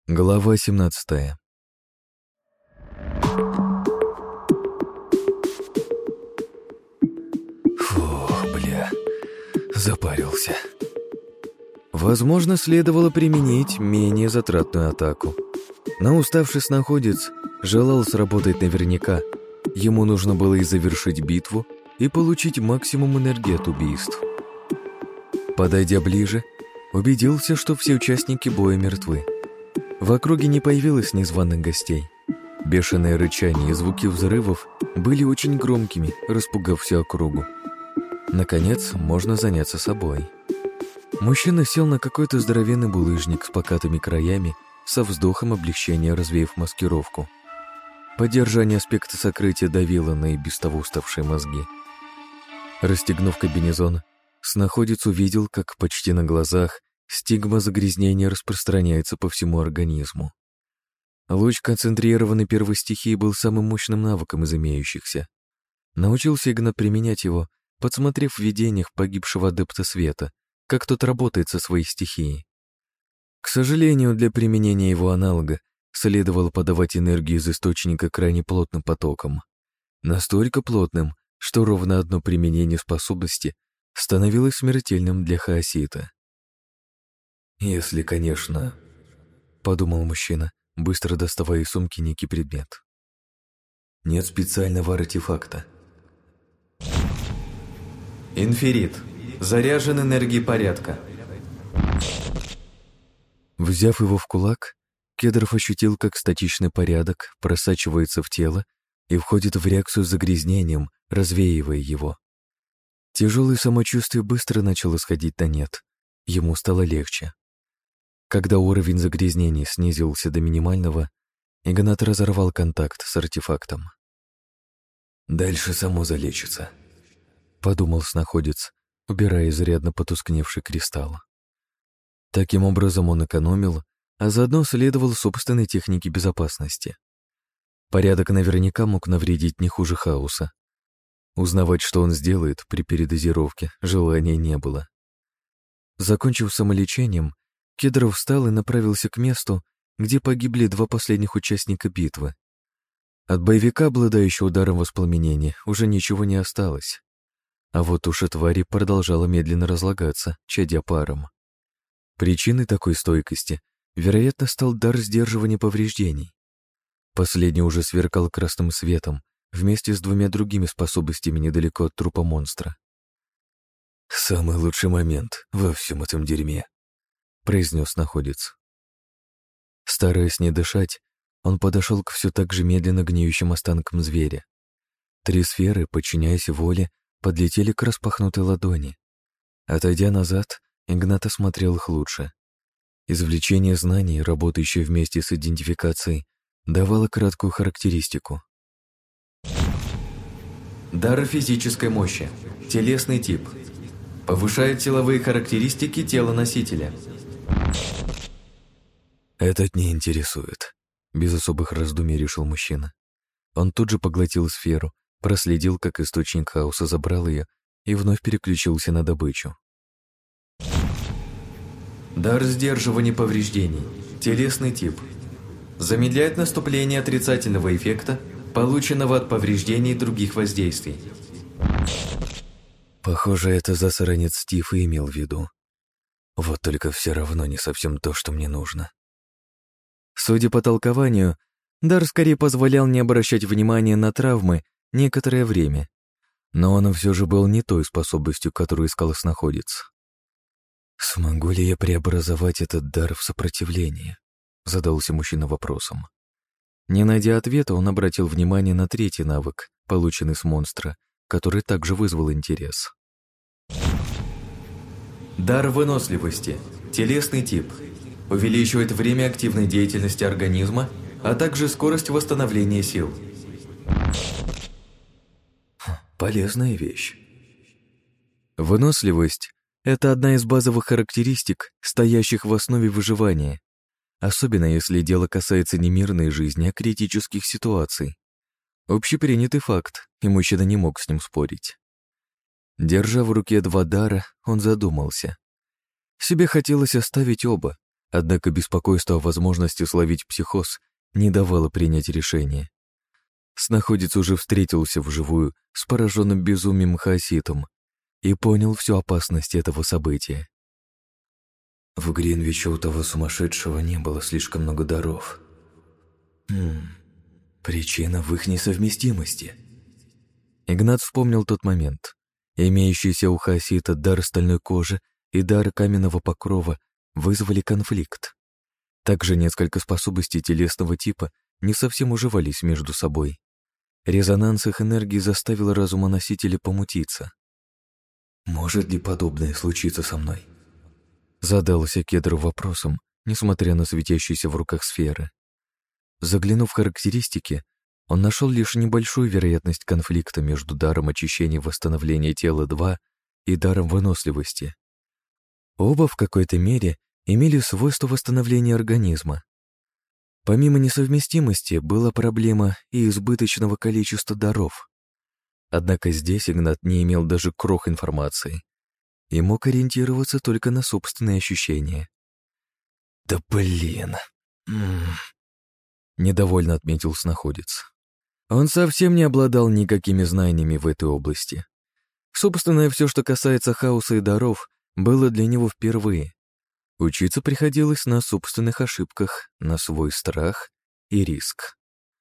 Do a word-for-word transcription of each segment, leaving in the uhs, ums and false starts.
Глава семнадцатая. Фух, бля, запарился. Возможно, следовало применить менее затратную атаку. Но уставший снаходец желал сработать наверняка. Ему нужно было и завершить битву, и получить максимум энергии от убийств. Подойдя ближе, убедился, что все участники боя мертвы. В округе не появилось незваных гостей. Бешеное рычание и звуки взрывов были очень громкими, распугав всю округу. Наконец, можно заняться собой. Мужчина сел на какой-то здоровенный булыжник с покатыми краями, со вздохом облегчения развеяв маскировку. Поддержание аспекта сокрытия давило на и без того уставшие мозги. Расстегнув комбинезон, снаходец увидел, как почти на глазах стигма загрязнения распространяется по всему организму. Луч концентрированной первой стихии был самым мощным навыком из имеющихся. Научился Игнат применять его, подсмотрев в видениях погибшего адепта света, как тот работает со своей стихией. К сожалению, для применения его аналога следовало подавать энергию из источника крайне плотным потоком. Настолько плотным, что ровно одно применение способности становилось смертельным для хаосита. «Если, конечно...» — подумал мужчина, быстро доставая из сумки некий предмет. «Нет специального артефакта». Инферит. Заряжен энергией порядка. Взяв его в кулак, Кедров ощутил, как статичный порядок просачивается в тело и входит в реакцию с загрязнением, развеивая его. Тяжелое самочувствие быстро начало сходить на нет. Ему стало легче. Когда уровень загрязнений снизился до минимального, Игнат разорвал контакт с артефактом. «Дальше само залечится», — подумал снаходец, убирая изрядно потускневший кристалл. Таким образом он экономил, а заодно следовал собственной технике безопасности. Порядок наверняка мог навредить не хуже хаоса. Узнавать, что он сделает при передозировке, желания не было. Закончив самолечением, Кедров встал и направился к месту, где погибли два последних участника битвы. От боевика, обладающего ударом воспламенения, уже ничего не осталось. А вот туша твари продолжала медленно разлагаться, чадя паром. Причиной такой стойкости, вероятно, стал дар сдерживания повреждений. Последний уже сверкал красным светом, вместе с двумя другими способностями недалеко от трупа монстра. «Самый лучший момент во всем этом дерьме», — произнес находец. Стараясь не дышать, он подошел к все так же медленно гниющим останкам зверя. Три сферы, подчиняясь воле, подлетели к распахнутой ладони. Отойдя назад, Игнат осмотрел их лучше. Извлечение знаний, работающее вместе с идентификацией, давало краткую характеристику. Дар физической мощи. Телесный тип. Повышает силовые характеристики тела носителя. «Этот не интересует», — без особых раздумий решил мужчина. Он тут же поглотил сферу, проследил, как источник хаоса забрал ее и вновь переключился на добычу. Дар сдерживания повреждений. Телесный тип. Замедляет наступление отрицательного эффекта, полученного от повреждений других воздействий. Похоже, это засранец Стив и имел в виду. Вот только все равно не совсем то, что мне нужно. Судя по толкованию, дар скорее позволял не обращать внимания на травмы некоторое время, но он все же был не той способностью, которую искал снаходец. «Смогу ли я преобразовать этот дар в сопротивление?» — задался мужчина вопросом. Не найдя ответа, он обратил внимание на третий навык, полученный с монстра, который также вызвал интерес. Дар выносливости. Телесный тип. Увеличивает время активной деятельности организма, а также скорость восстановления сил. Полезная вещь. Выносливость — это одна из базовых характеристик, стоящих в основе выживания, особенно если дело касается не мирной жизни, а критических ситуаций. Общепринятый факт, и мужчина не мог с ним спорить. Держа в руке два дара, он задумался. Себе хотелось оставить оба, Однако беспокойство о возможности словить психоз не давало принять решение. Снаходец уже встретился вживую с пораженным безумием хаоситом и понял всю опасность этого события. В Гринвиче у того сумасшедшего не было слишком много даров. Хм, причина в их несовместимости. Игнат вспомнил тот момент. Имеющийся у хаосита дар стальной кожи и дар каменного покрова вызвали конфликт. Также несколько способностей телесного типа не совсем уживались между собой. Резонанс их энергии заставил разумоносителя помутиться. «Может ли подобное случиться со мной?» Задался Кедров вопросом, несмотря на светящиеся в руках сферы. Заглянув в характеристики, он нашел лишь небольшую вероятность конфликта между даром очищения и восстановления тела два и даром выносливости. Оба в какой-то мере имели свойство восстановления организма. Помимо несовместимости была проблема и избыточного количества даров. Однако здесь Игнат не имел даже крох информации и мог ориентироваться только на собственные ощущения. «Да блин!» М-м-м. Недовольно отметил снаходец. Он совсем не обладал никакими знаниями в этой области. Собственно, все, что касается хаоса и даров, было для него впервые. Учиться приходилось на собственных ошибках, на свой страх и риск.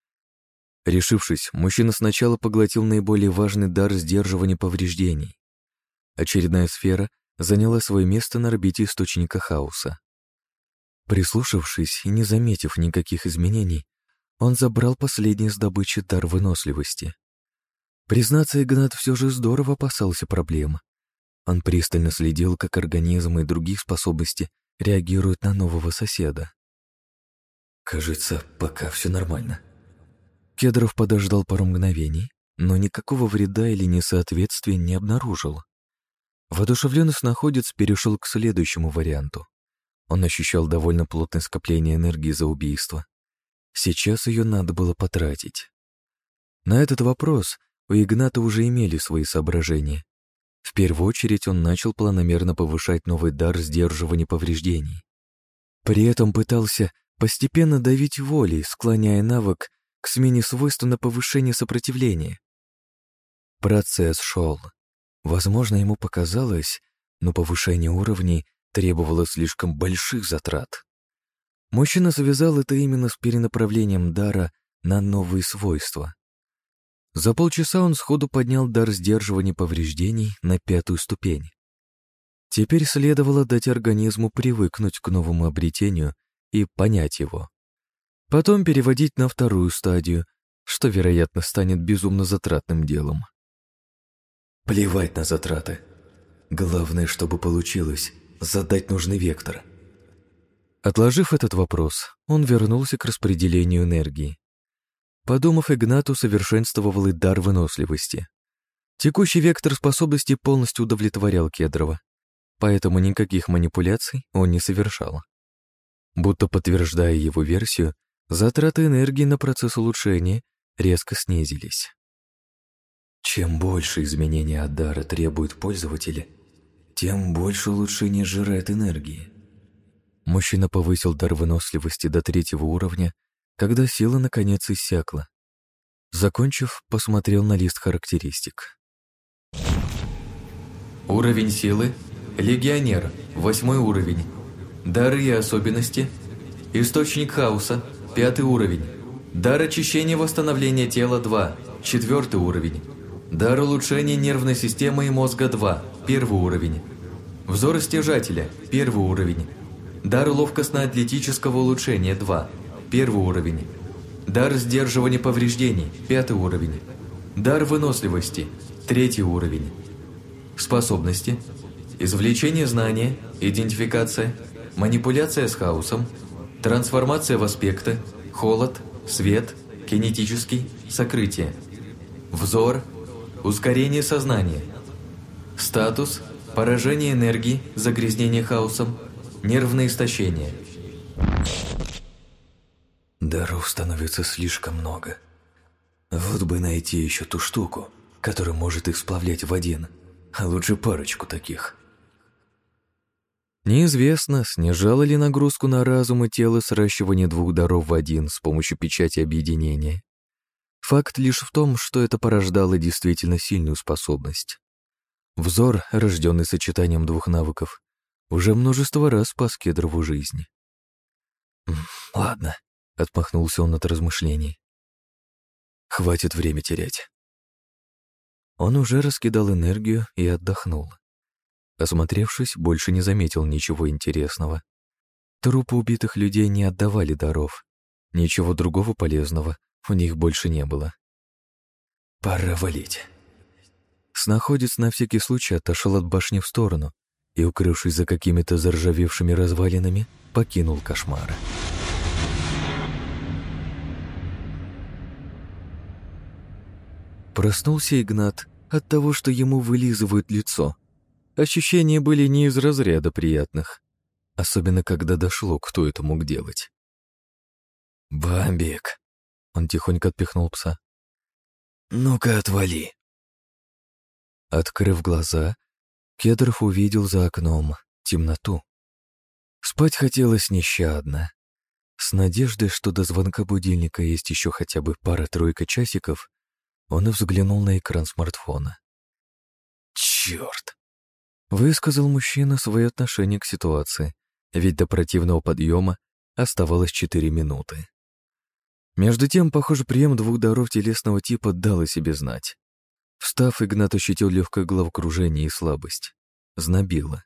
Решившись, мужчина сначала поглотил наиболее важный дар сдерживания повреждений. Очередная сфера заняла свое место на орбите источника хаоса. Прислушавшись и не заметив никаких изменений, он забрал последний с добычи дар выносливости. Признаться, Игнат все же здорово опасался проблем. Он пристально следил, как организм и другие способности реагируют на нового соседа. «Кажется, пока все нормально». Кедров подождал пару мгновений, но никакого вреда или несоответствия не обнаружил. Воодушевленный снаходец перешел к следующему варианту. Он ощущал довольно плотное скопление энергии за убийство. Сейчас ее надо было потратить. На этот вопрос у Игната уже имели свои соображения. В первую очередь он начал планомерно повышать новый дар сдерживания повреждений. При этом пытался постепенно давить волей, склоняя навык к смене свойств на повышение сопротивления. Процесс шел. Возможно, ему показалось, но повышение уровней требовало слишком больших затрат. Мужчина связал это именно с перенаправлением дара на новые свойства. За полчаса он сходу поднял дар сдерживания повреждений на пятую ступень. Теперь следовало дать организму привыкнуть к новому обретению и понять его. Потом переводить на вторую стадию, что, вероятно, станет безумно затратным делом. Плевать на затраты. Главное, чтобы получилось задать нужный вектор. Отложив этот вопрос, он вернулся к распределению энергии. Подумав, Игнат усовершенствовал и дар выносливости. Текущий вектор способностей полностью удовлетворял Кедрова, поэтому никаких манипуляций он не совершал. Будто подтверждая его версию, затраты энергии на процесс улучшения резко снизились. Чем больше изменения от дара требует пользователя, тем больше улучшение сжирает энергии. Мужчина повысил дар выносливости до третьего уровня, когда сила наконец иссякла. Закончив, посмотрел на лист характеристик. Уровень силы – легионер, восьмой уровень. Дары и особенности – источник хаоса, пятый уровень. Дар очищения и восстановления тела два, четвертый уровень. Дар улучшения нервной системы и мозга два, первый уровень. Взор стяжателя, первый уровень. Дар ловкостно-атлетического улучшения два, первый уровень. Дар сдерживания повреждений, пятый уровень. Дар выносливости, третий уровень. Способности: извлечение знания, идентификация, манипуляция с хаосом, трансформация в аспекты, холод, свет, кинетический, сокрытие. Взор, ускорение сознания. Статус: поражение энергии, загрязнение хаосом, нервное истощение. Даров становится слишком много. Вот бы найти еще ту штуку, которая может их сплавлять в один, а лучше парочку таких. Неизвестно, снижало ли нагрузку на разум и тело сращивание двух даров в один с помощью печати объединения. Факт лишь в том, что это порождало действительно сильную способность. Взор, рожденный сочетанием двух навыков, уже множество раз спас Кедрову жизнь. «Ладно», — отмахнулся он от размышлений. «Хватит время терять». Он уже раскидал энергию и отдохнул. Осмотревшись, больше не заметил ничего интересного. Трупы убитых людей не отдавали даров. Ничего другого полезного у них больше не было. «Пора валить». Снаходец на всякий случай отошел от башни в сторону и, укрывшись за какими-то заржавевшими развалинами, покинул кошмар. Проснулся Игнат от того, что ему вылизывают лицо. Ощущения были не из разряда приятных, особенно когда дошло, кто это мог делать. «Бамбик!» — он тихонько отпихнул пса. «Ну-ка, отвали!» Открыв глаза, Кедров увидел за окном темноту. Спать хотелось нещадно. С надеждой, что до звонка будильника есть еще хотя бы пара-тройка часиков, он и взглянул на экран смартфона. «Черт!» — высказал мужчина свое отношение к ситуации, ведь до противного подъема оставалось четыре минуты. Между тем, похоже, прием двух даров телесного типа дал о себе знать. Встав, Игнат ощутил легкое головокружение и слабость. Знобило.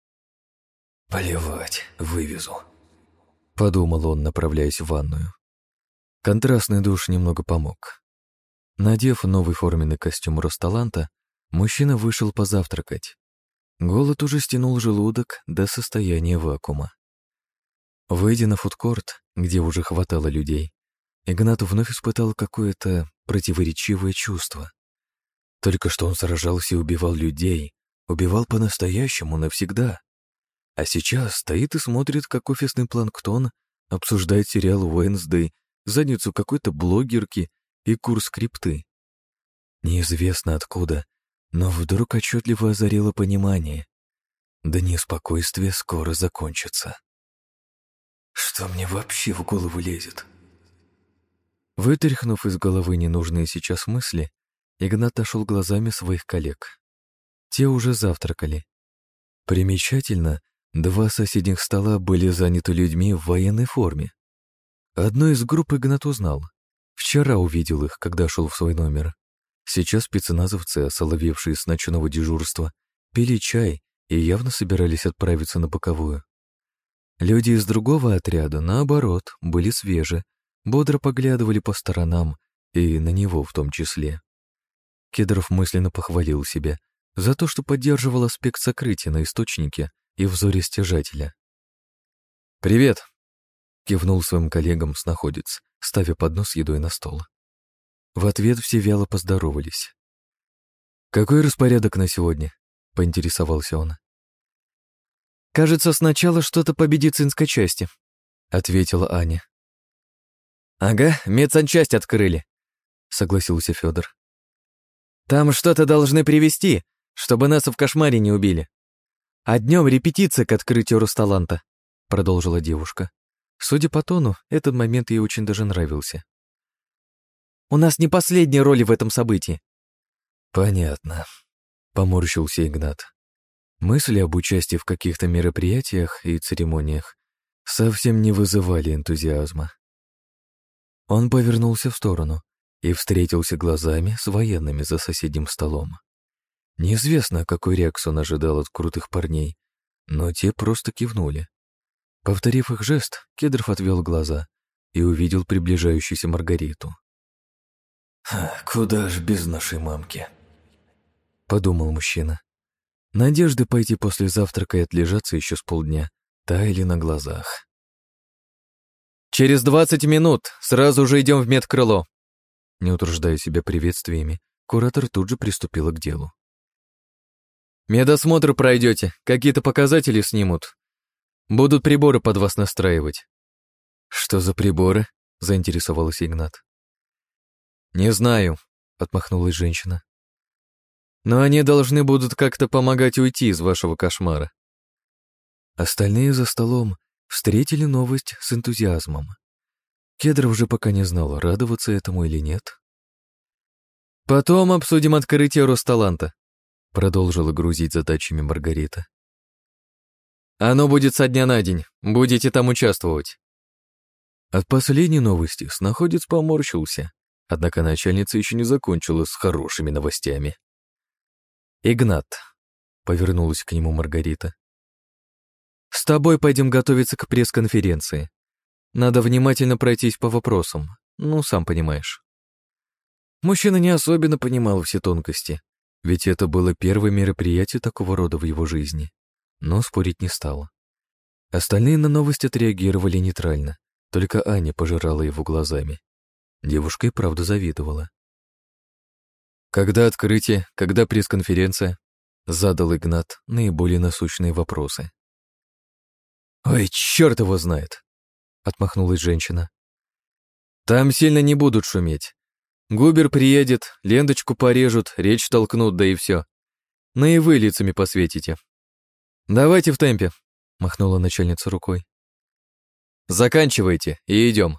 «Плевать, вывезу», — подумал он, направляясь в ванную. Контрастный душ немного помог. Надев новый форменный костюм Росталанта, мужчина вышел позавтракать. Голод уже стянул желудок до состояния вакуума. Выйдя на фудкорт, где уже хватало людей, Игнат вновь испытал какое-то противоречивое чувство. Только что он сражался и убивал людей, убивал по-настоящему навсегда. А сейчас стоит и смотрит, как офисный планктон обсуждает сериал «Уэнсдей», задницу какой-то блогерки и курс крипты. Неизвестно откуда, но вдруг отчетливо озарило понимание. Дни спокойствия скоро закончатся. Что мне вообще в голову лезет? Вытряхнув из головы ненужные сейчас мысли, Игнат нашел глазами своих коллег. Те уже завтракали. Примечательно, два соседних стола были заняты людьми в военной форме. Одну из групп Игнат узнал. Вчера увидел их, когда шел в свой номер. Сейчас спецназовцы, осоловевшие с ночного дежурства, пили чай и явно собирались отправиться на боковую. Люди из другого отряда, наоборот, были свежи, бодро поглядывали по сторонам и на него в том числе. Кедров мысленно похвалил себя за то, что поддерживал аспект сокрытия на источнике и взоре стяжателя. «Привет!» — кивнул своим коллегам снаходец, ставя поднос с едой на стол. В ответ все вяло поздоровались. «Какой распорядок на сегодня?» — поинтересовался он. «Кажется, сначала что-то по медицинской части», — ответила Аня. «Ага, медсанчасть открыли», — согласился Федор. «Там что-то должны привезти, чтобы нас в кошмаре не убили. А днем репетиция к открытию Росталанта», — продолжила девушка. Судя по тону, этот момент ей очень даже нравился. «У нас не последние роли в этом событии». «Понятно», — поморщился Игнат. Мысли об участии в каких-то мероприятиях и церемониях совсем не вызывали энтузиазма. Он повернулся в сторону и встретился глазами с военными за соседним столом. Неизвестно, какую реакцию он ожидал от крутых парней, но те просто кивнули. Повторив их жест, Кедров отвел глаза и увидел приближающуюся Маргариту. «Куда ж без нашей мамки?» — подумал мужчина. Надежды пойти после завтрака и отлежаться еще с полдня таяли на глазах. «Через двадцать минут сразу же идем в медкрыло!» Не утруждая себя приветствиями, куратор тут же приступила к делу. «Медосмотр пройдете, какие-то показатели снимут. Будут приборы под вас настраивать». «Что за приборы?» — заинтересовался Игнат. «Не знаю», — отмахнулась женщина. «Но они должны будут как-то помогать уйти из вашего кошмара». Остальные за столом встретили новость с энтузиазмом. Кедров же пока не знал, радоваться этому или нет. «Потом обсудим открытие Росталанта», — продолжила грузить задачами Маргарита. «Оно будет со дня на день. Будете там участвовать». От последней новости снаходец поморщился, однако начальница еще не закончила с хорошими новостями. «Игнат», — повернулась к нему Маргарита, — «с тобой пойдем готовиться к пресс-конференции. Надо внимательно пройтись по вопросам, ну, сам понимаешь». Мужчина не особенно понимал все тонкости, ведь это было первое мероприятие такого рода в его жизни, но спорить не стал. Остальные на новость отреагировали нейтрально, только Аня пожирала его глазами. Девушка и правда завидовала. «Когда открытие, когда пресс-конференция?» — задал Игнат наиболее насущные вопросы. «Ой, черт его знает!» — отмахнулась женщина. «Там сильно не будут шуметь. Губер приедет, ленточку порежут, речь толкнут, да и все. Ну и вы лицами посветите. Давайте в темпе», — махнула начальница рукой. «Заканчивайте и идем».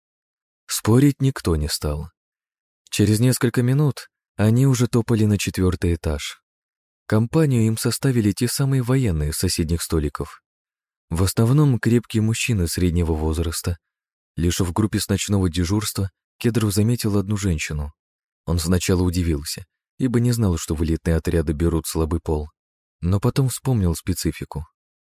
Спорить никто не стал. Через несколько минут они уже топали на четвертый этаж. Компанию им составили те самые военные с соседних столиков. В основном крепкие мужчины среднего возраста. Лишь в группе с ночного дежурства Кедров заметил одну женщину. Он сначала удивился, ибо не знал, что в элитные отряды берут слабый пол, но потом вспомнил специфику.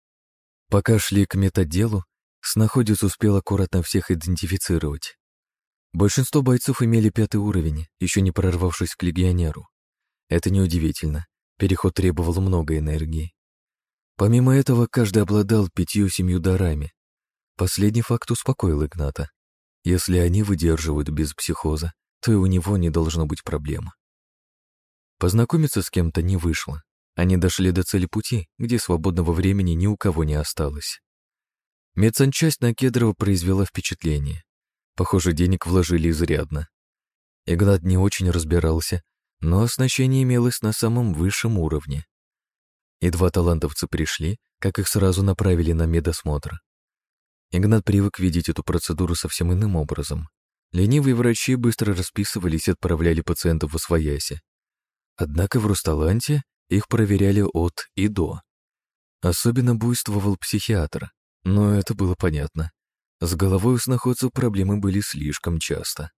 Пока шли к медотделу, снаходец успел аккуратно всех идентифицировать. Большинство бойцов имели пятый уровень, еще не прорвавшись к легионеру. Это неудивительно, переход требовал много энергии. Помимо этого, каждый обладал пятью-семью дарами. Последний факт успокоил Игната. Если они выдерживают без психоза, то и у него не должно быть проблем. Познакомиться с кем-то не вышло. Они дошли до цели пути, где свободного времени ни у кого не осталось. Медсанчасть на Кедрова произвела впечатление. Похоже, денег вложили изрядно. Игнат не очень разбирался, но оснащение имелось на самом высшем уровне. Едва талантовцы пришли, как их сразу направили на медосмотр. Игнат привык видеть эту процедуру совсем иным образом. Ленивые врачи быстро расписывались и отправляли пациентов в освояси. Однако в Росталанте их проверяли от и до. Особенно буйствовал психиатр, но это было понятно. С головой у сноходцев проблемы были слишком часто.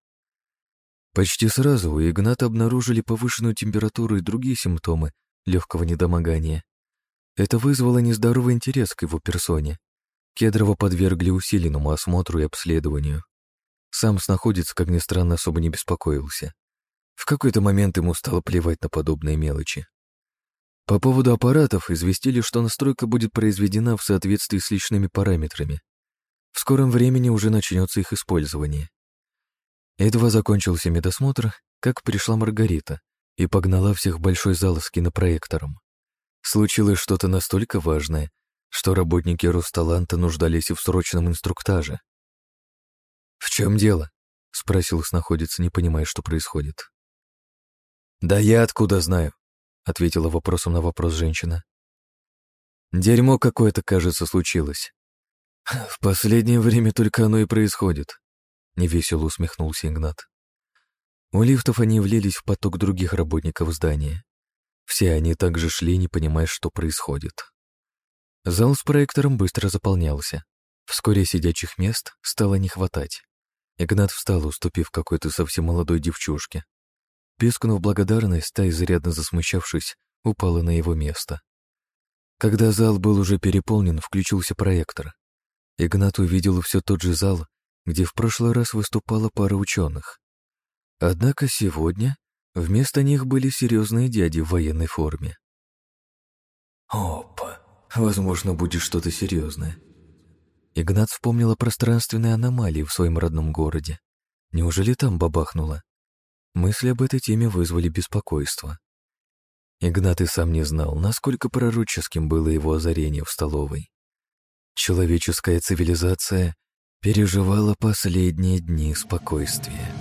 Почти сразу у Игната обнаружили повышенную температуру и другие симптомы легкого недомогания. Это вызвало нездоровый интерес к его персоне. Кедрова подвергли усиленному осмотру и обследованию. Сам снаходец, как ни странно, особо не беспокоился. В какой-то момент ему стало плевать на подобные мелочи. По поводу аппаратов известили, что настройка будет произведена в соответствии с личными параметрами. В скором времени уже начнется их использование. Едва закончился медосмотр, как пришла Маргарита и погнала всех в большой зал с кинопроектором. Случилось что-то настолько важное, что работники Росталанта нуждались в срочном инструктаже. «В чем дело?» — спросил снаходец, не понимая, что происходит. «Да я откуда знаю?» — ответила вопросом на вопрос женщина. «Дерьмо какое-то, кажется, случилось. В последнее время только оно и происходит», — невесело усмехнулся Игнат. У лифтов они влились в поток других работников здания. Все они также шли, не понимая, что происходит. Зал с проектором быстро заполнялся. Вскоре сидячих мест стало не хватать. Игнат встал, уступив какой-то совсем молодой девчушке. Пискнув благодарность, та, изрядно засмущавшись, упала на его место. Когда зал был уже переполнен, включился проектор. Игнат увидел все тот же зал, где в прошлый раз выступала пара ученых. Однако сегодня вместо них были серьезные дяди в военной форме. «Опа, возможно, будет что-то серьезное». Игнат вспомнил о пространственной аномалии в своем родном городе. Неужели там бабахнуло? Мысли об этой теме вызвали беспокойство. Игнат и сам не знал, насколько пророческим было его озарение в столовой. Человеческая цивилизация переживала последние дни спокойствия.